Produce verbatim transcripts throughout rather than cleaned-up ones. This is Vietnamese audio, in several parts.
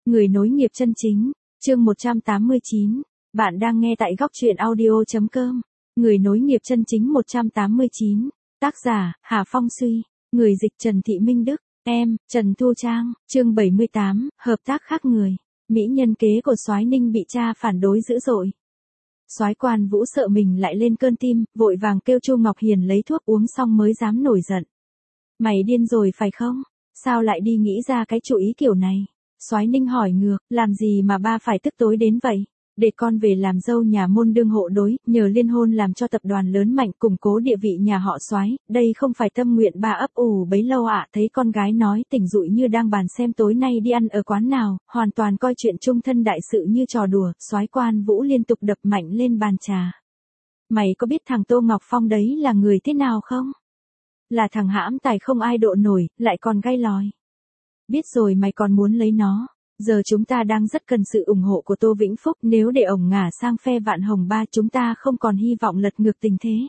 Người nối nghiệp chân chính, chương một trăm tám mươi chín. Bạn đang nghe tại góc truyện audio.com. Người nối nghiệp chân chính một trăm tám mươi chín. Tác giả, Hà Phong Suy. Người dịch Trần Thị Minh Đức. Em, Trần Thu Trang. Chương bảy mươi tám. Hợp tác khác người. Mỹ nhân kế của Soái Ninh bị cha phản đối dữ dội. Soái Quan Vũ sợ mình lại lên cơn tim, vội vàng kêu Chu Ngọc Hiền lấy thuốc uống xong mới dám nổi giận. Mày điên rồi phải không? Sao lại đi nghĩ ra cái chủ ý kiểu này? Soái Ninh hỏi ngược, làm gì mà ba phải tức tối đến vậy? Để con về làm dâu nhà môn đương hộ đối, nhờ liên hôn làm cho tập đoàn lớn mạnh củng cố địa vị nhà họ Soái, đây không phải tâm nguyện ba ấp ủ bấy lâu ạ. À. Thấy con gái nói tỉnh dụi như đang bàn xem tối nay đi ăn ở quán nào, hoàn toàn coi chuyện chung thân đại sự như trò đùa. Soái Quan Vũ liên tục đập mạnh lên bàn trà. Mày có biết thằng Tô Ngọc Phong đấy là người thế nào không? Là thằng hãm tài không ai độ nổi, lại còn gay lòi. Biết rồi mày còn muốn lấy nó. Giờ chúng ta đang rất cần sự ủng hộ của Tô Vĩnh Phúc, nếu để ổng ngả sang phe Vạn Hồng Ba chúng ta không còn hy vọng lật ngược tình thế.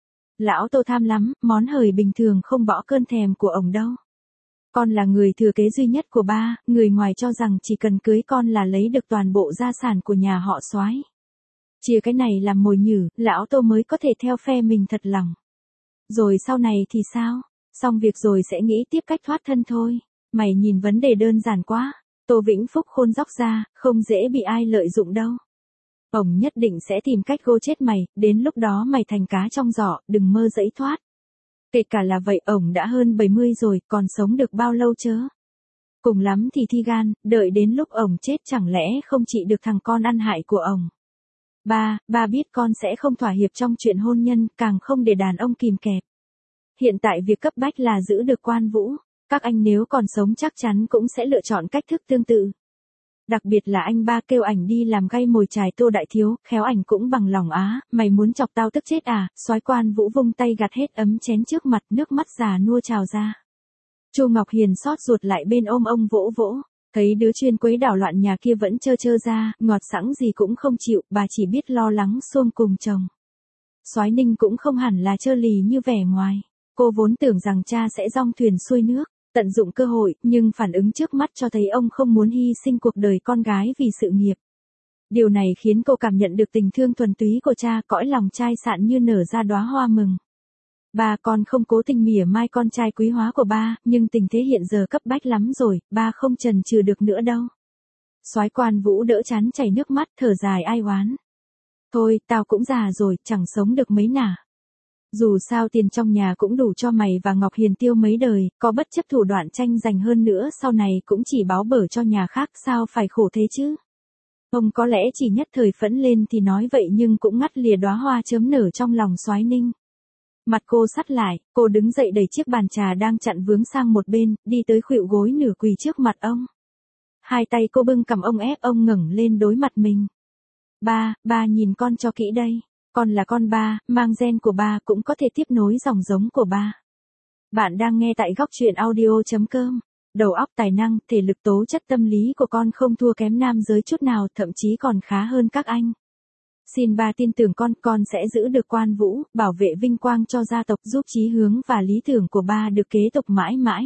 Lão Tô tham lắm, món hời bình thường không bỏ cơn thèm của ổng đâu. Con là người thừa kế duy nhất của ba, người ngoài cho rằng chỉ cần cưới con là lấy được toàn bộ gia sản của nhà họ Soái. Chia cái này làm mồi nhử, lão Tô mới có thể theo phe mình thật lòng. Rồi sau này thì sao? Xong việc rồi sẽ nghĩ tiếp cách thoát thân thôi. Mày nhìn vấn đề đơn giản quá. Tô Vĩnh Phúc khôn dóc ra, không dễ bị ai lợi dụng đâu. Ổng nhất định sẽ tìm cách gô chết mày, đến lúc đó mày thành cá trong giỏ, đừng mơ dẫy thoát. Kể cả là vậy ổng đã hơn bảy mươi rồi, còn sống được bao lâu chớ. Cùng lắm thì thi gan, đợi đến lúc ổng chết chẳng lẽ không trị được thằng con ăn hại của ổng. Ba, ba biết con sẽ không thỏa hiệp trong chuyện hôn nhân, càng không để đàn ông kìm kẹp. Hiện tại việc cấp bách là giữ được Quan Vũ. Các anh nếu còn sống chắc chắn cũng sẽ lựa chọn cách thức tương tự. Đặc biệt là anh ba kêu ảnh đi làm gay mồi chài Tô Đại Thiếu, khéo ảnh cũng bằng lòng á, mày muốn chọc tao tức chết à? Soái Quan Vũ vung tay gạt hết ấm chén trước mặt, nước mắt già nua trào ra. Chu Ngọc Hiền xót ruột lại bên ôm ông vỗ vỗ, thấy đứa chuyên quấy đảo loạn nhà kia vẫn trơ trơ ra, ngọt sẵn gì cũng không chịu, bà chỉ biết lo lắng xôm cùng chồng. Soái Ninh cũng không hẳn là trơ lì như vẻ ngoài, cô vốn tưởng rằng cha sẽ dong thuyền xuôi nước. Tận dụng cơ hội, nhưng phản ứng trước mắt cho thấy ông không muốn hy sinh cuộc đời con gái vì sự nghiệp. Điều này khiến cô cảm nhận được tình thương thuần túy của cha, cõi lòng chai sạn như nở ra đóa hoa mừng. Ba con không cố tình mỉa mai con trai quý hóa của ba, nhưng tình thế hiện giờ cấp bách lắm rồi, ba không chần chừ được nữa đâu. Soái Quan Vũ đỡ chán chảy nước mắt, thở dài ai oán. Thôi, tao cũng già rồi, chẳng sống được mấy nà. Dù sao tiền trong nhà cũng đủ cho mày và Ngọc Hiền tiêu mấy đời, có bất chấp thủ đoạn tranh giành hơn nữa sau này cũng chỉ báo bở cho nhà khác, sao phải khổ thế chứ. Ông có lẽ chỉ nhất thời phẫn lên thì nói vậy nhưng cũng ngắt lìa đóa hoa chớm nở trong lòng Soái Ninh. Mặt cô sắt lại, cô đứng dậy đẩy chiếc bàn trà đang chặn vướng sang một bên, đi tới khuỵu gối nửa quỳ trước mặt ông. Hai tay cô bưng cằm ông ép ông ngẩng lên đối mặt mình. Ba, ba nhìn con cho kỹ đây. Con là con ba, mang gen của ba cũng có thể tiếp nối dòng giống của ba. Bạn đang nghe tại góc truyện audio.com. Đầu óc tài năng, thể lực tố chất tâm lý của con không thua kém nam giới chút nào, thậm chí còn khá hơn các anh. Xin ba tin tưởng con, con sẽ giữ được Quan Vũ, bảo vệ vinh quang cho gia tộc, giúp chí hướng và lý tưởng của ba được kế tục mãi mãi.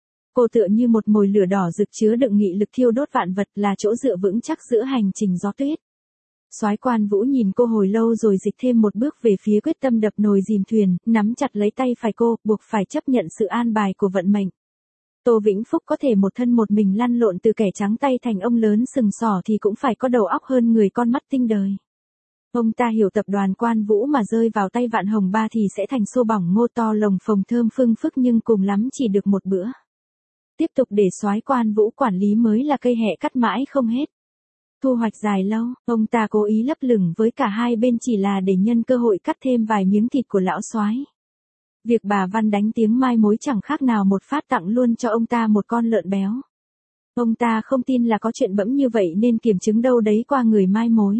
Cô tựa như một mồi lửa đỏ rực chứa đựng nghị lực thiêu đốt vạn vật, là chỗ dựa vững chắc giữa hành trình gió tuyết. Soái Quan Vũ nhìn cô hồi lâu rồi dịch thêm một bước về phía quyết tâm đập nồi dìm thuyền, nắm chặt lấy tay phải cô, buộc phải chấp nhận sự an bài của vận mệnh. Tô Vĩnh Phúc có thể một thân một mình lăn lộn từ kẻ trắng tay thành ông lớn sừng sỏ thì cũng phải có đầu óc hơn người con mắt tinh đời. Ông ta hiểu tập đoàn Quan Vũ mà rơi vào tay Vạn Hồng Ba thì sẽ thành xô bỏng ngô to lồng phồng thơm phương phức nhưng cùng lắm chỉ được một bữa. Tiếp tục để Soái Quan Vũ quản lý mới là cây hẹ cắt mãi không hết. Thu hoạch dài lâu, ông ta cố ý lấp lửng với cả hai bên chỉ là để nhân cơ hội cắt thêm vài miếng thịt của lão soái. Việc bà Văn đánh tiếng mai mối chẳng khác nào một phát tặng luôn cho ông ta một con lợn béo. Ông ta không tin là có chuyện bẫm như vậy nên kiểm chứng đâu đấy qua người mai mối.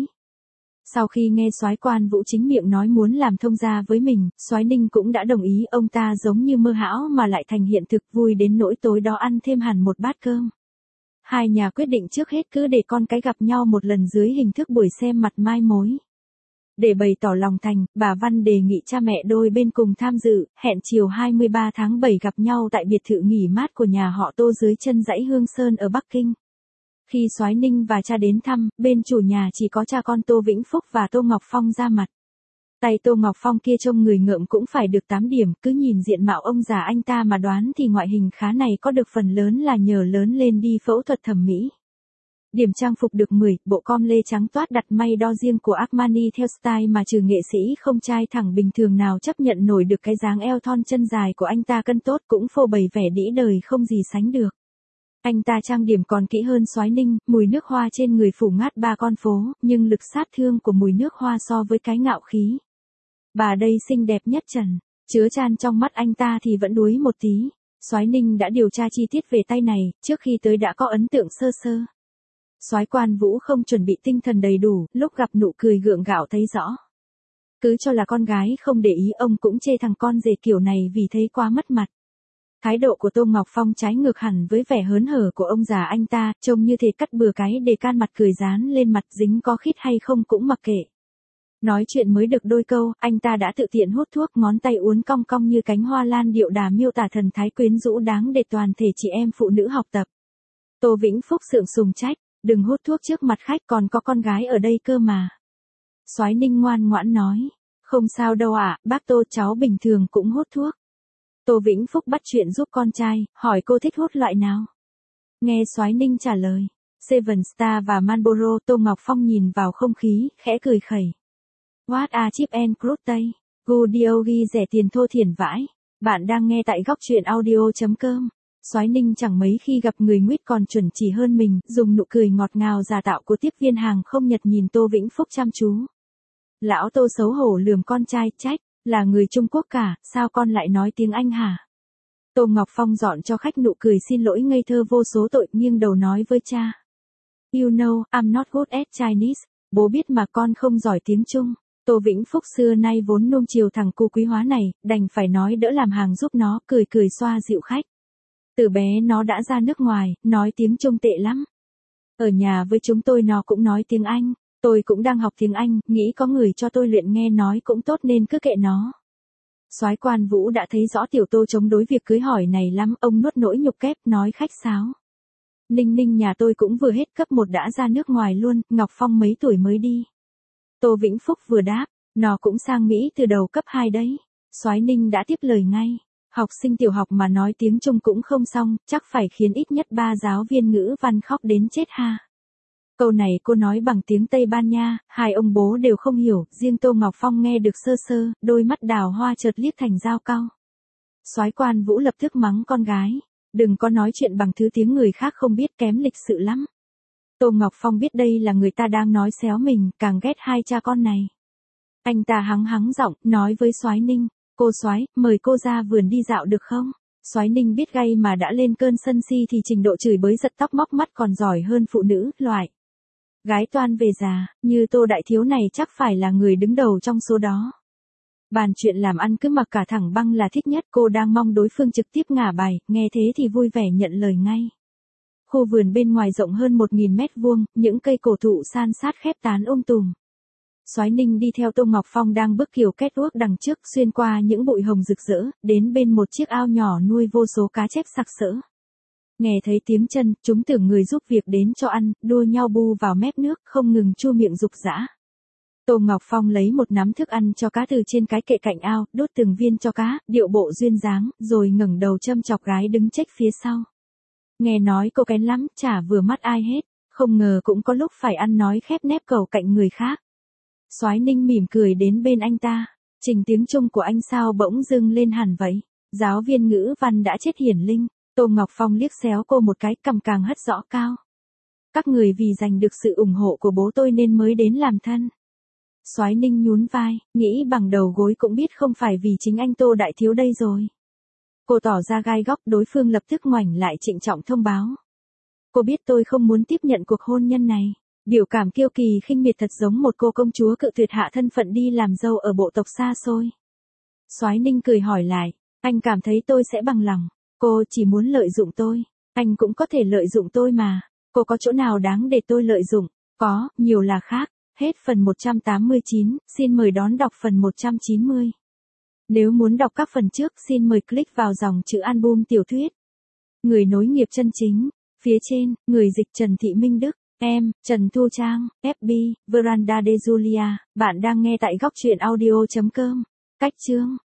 Sau khi nghe Soái Quan Vũ chính miệng nói muốn làm thông gia với mình, Soái Ninh cũng đã đồng ý, ông ta giống như mơ hão mà lại thành hiện thực, vui đến nỗi tối đó ăn thêm hẳn một bát cơm. Hai nhà quyết định trước hết cứ để con cái gặp nhau một lần dưới hình thức buổi xem mặt mai mối. Để bày tỏ lòng thành, bà Văn đề nghị cha mẹ đôi bên cùng tham dự, hẹn chiều hai mươi ba tháng bảy gặp nhau tại biệt thự nghỉ mát của nhà họ Tô dưới chân dãy Hương Sơn ở Bắc Kinh. Khi Soái Ninh và cha đến thăm, bên chủ nhà chỉ có cha con Tô Vĩnh Phúc và Tô Ngọc Phong ra mặt. Tay Tô Ngọc Phong kia trông người ngợm cũng phải được tám điểm, cứ nhìn diện mạo ông già anh ta mà đoán thì ngoại hình khá này có được phần lớn là nhờ lớn lên đi phẫu thuật thẩm mỹ. Điểm trang phục được mười, bộ com lê trắng toát đặt may đo riêng của Armani theo style mà trừ nghệ sĩ không trai thẳng bình thường nào chấp nhận nổi được cái dáng eo thon chân dài của anh ta cân tốt cũng phô bày vẻ đĩ đời không gì sánh được. Anh ta trang điểm còn kỹ hơn Soái Ninh, mùi nước hoa trên người phủ ngát ba con phố, nhưng lực sát thương của mùi nước hoa so với cái ngạo khí. Bà đây xinh đẹp nhất trần, chứa chan trong mắt anh ta thì vẫn đuối một tí. Soái Ninh đã điều tra chi tiết về tay này, trước khi tới đã có ấn tượng sơ sơ. Soái Quan Vũ không chuẩn bị tinh thần đầy đủ, lúc gặp nụ cười gượng gạo thấy rõ. Cứ cho là con gái không để ý ông cũng chê thằng con rể kiểu này vì thấy quá mất mặt. Thái độ của Tô Ngọc Phong trái ngược hẳn với vẻ hớn hở của ông già anh ta, trông như thể cắt bừa cái để can mặt cười dán lên mặt dính có khít hay không cũng mặc kệ. Nói chuyện mới được đôi câu, anh ta đã tự tiện hút thuốc, ngón tay uốn cong cong như cánh hoa lan điệu đà miêu tả thần thái quyến rũ đáng để toàn thể chị em phụ nữ học tập. Tô Vĩnh Phúc sượng sùng trách, đừng hút thuốc trước mặt khách, còn có con gái ở đây cơ mà. Soái Ninh ngoan ngoãn nói, không sao đâu ạ, bác Tô, cháu bình thường cũng hút thuốc. Tô Vĩnh Phúc bắt chuyện giúp con trai, hỏi cô thích hút loại nào. Nghe Soái Ninh trả lời, Seven Star và Marlboro. Tô Ngọc Phong nhìn vào không khí, khẽ cười khẩy. What a cheap and crude tay, Goodiogi rẻ tiền thô thiển vãi. Bạn đang nghe tại góc truyện audio chấm com. Soái Ninh chẳng mấy khi gặp người nguýt còn chuẩn chỉ hơn mình, dùng nụ cười ngọt ngào giả tạo của tiếp viên hàng không Nhật nhìn Tô Vĩnh Phúc chăm chú. Lão Tô xấu hổ lườm con trai, trách, là người Trung Quốc cả, sao con lại nói tiếng Anh hả? Tô Ngọc Phong dọn cho khách nụ cười xin lỗi ngây thơ vô số tội, nghiêng đầu nói với cha. You know, I'm not good at Chinese, bố biết mà con không giỏi tiếng Trung. Tô Vĩnh Phúc xưa nay vốn nuông chiều thằng cu quý hóa này, đành phải nói đỡ làm hàng giúp nó, cười cười xoa dịu khách. Từ bé nó đã ra nước ngoài, nói tiếng Trung tệ lắm. Ở nhà với chúng tôi nó cũng nói tiếng Anh, tôi cũng đang học tiếng Anh, nghĩ có người cho tôi luyện nghe nói cũng tốt nên cứ kệ nó. Soái Quan Vũ đã thấy rõ tiểu Tô chống đối việc cưới hỏi này lắm, ông nuốt nỗi nhục kép, nói khách sáo. Ninh Ninh nhà tôi cũng vừa hết cấp một đã ra nước ngoài luôn, Ngọc Phong mấy tuổi mới đi. Tô Vĩnh Phúc vừa đáp, nó cũng sang Mỹ từ đầu cấp hai đấy. Soái Ninh đã tiếp lời ngay. Học sinh tiểu học mà nói tiếng Trung cũng không xong, chắc phải khiến ít nhất ba giáo viên ngữ văn khóc đến chết ha. Câu này cô nói bằng tiếng Tây Ban Nha, hai ông bố đều không hiểu, riêng Tô Ngọc Phong nghe được sơ sơ, đôi mắt đào hoa chợt liếc thành dao cau. Soái Quan Vũ lập tức mắng con gái, đừng có nói chuyện bằng thứ tiếng người khác không biết, kém lịch sự lắm. Tô Ngọc Phong biết đây là người ta đang nói xéo mình, càng ghét hai cha con này. Anh ta hắng hắng giọng, nói với Soái Ninh, cô Soái, mời cô ra vườn đi dạo được không? Soái Ninh biết gay mà đã lên cơn sân si thì trình độ chửi bới giật tóc móc mắt còn giỏi hơn phụ nữ, loại. Gái toan về già, như Tô Đại Thiếu này chắc phải là người đứng đầu trong số đó. Bàn chuyện làm ăn cứ mặc cả thẳng băng là thích nhất, cô đang mong đối phương trực tiếp ngả bài, nghe thế thì vui vẻ nhận lời ngay. Khu vườn bên ngoài rộng hơn một nghìn mét vuông, những cây cổ thụ san sát khép tán um tùm. Soái Ninh đi theo Tô Ngọc Phong đang bước kiều kết uốc đằng trước, xuyên qua những bụi hồng rực rỡ, đến bên một chiếc ao nhỏ nuôi vô số cá chép sặc sỡ. Nghe thấy tiếng chân, chúng tưởng người giúp việc đến cho ăn, đua nhau bu vào mép nước, không ngừng chu miệng rục rã. Tô Ngọc Phong lấy một nắm thức ăn cho cá từ trên cái kệ cạnh ao, đốt từng viên cho cá, điệu bộ duyên dáng, rồi ngẩng đầu châm chọc gái đứng chếch phía sau. Nghe nói cô kén lắm, chả vừa mắt ai hết, không ngờ cũng có lúc phải ăn nói khép nép cầu cạnh người khác. Soái Ninh mỉm cười đến bên anh ta, trình tiếng Trung của anh sao bỗng dưng lên hẳn vậy, giáo viên ngữ văn đã chết hiển linh. Tô Ngọc Phong liếc xéo cô một cái, cằm càng hất rõ cao. Các người vì giành được sự ủng hộ của bố tôi nên mới đến làm thân. Soái Ninh nhún vai, nghĩ bằng đầu gối cũng biết không phải vì chính anh Tô Đại Thiếu đây rồi. Cô tỏ ra gai góc, đối phương lập tức ngoảnh lại trịnh trọng thông báo. Cô biết tôi không muốn tiếp nhận cuộc hôn nhân này. Biểu cảm kiêu kỳ khinh miệt thật giống một cô công chúa cự tuyệt hạ thân phận đi làm dâu ở bộ tộc xa xôi. Soái Ninh cười hỏi lại, anh cảm thấy tôi sẽ bằng lòng. Cô chỉ muốn lợi dụng tôi, anh cũng có thể lợi dụng tôi mà. Cô có chỗ nào đáng để tôi lợi dụng? Có, nhiều là khác. Hết phần một trăm tám mươi chín, xin mời đón đọc phần một trăm chín mươi. Nếu muốn đọc các phần trước, xin mời click vào dòng chữ album tiểu thuyết. Người nối nghiệp chân chính. Phía trên, người dịch Trần Thị Minh Đức, em, Trần Thu Trang, ép bê, Veranda de Julia, bạn đang nghe tại góc truyện audio chấm com. Cách chương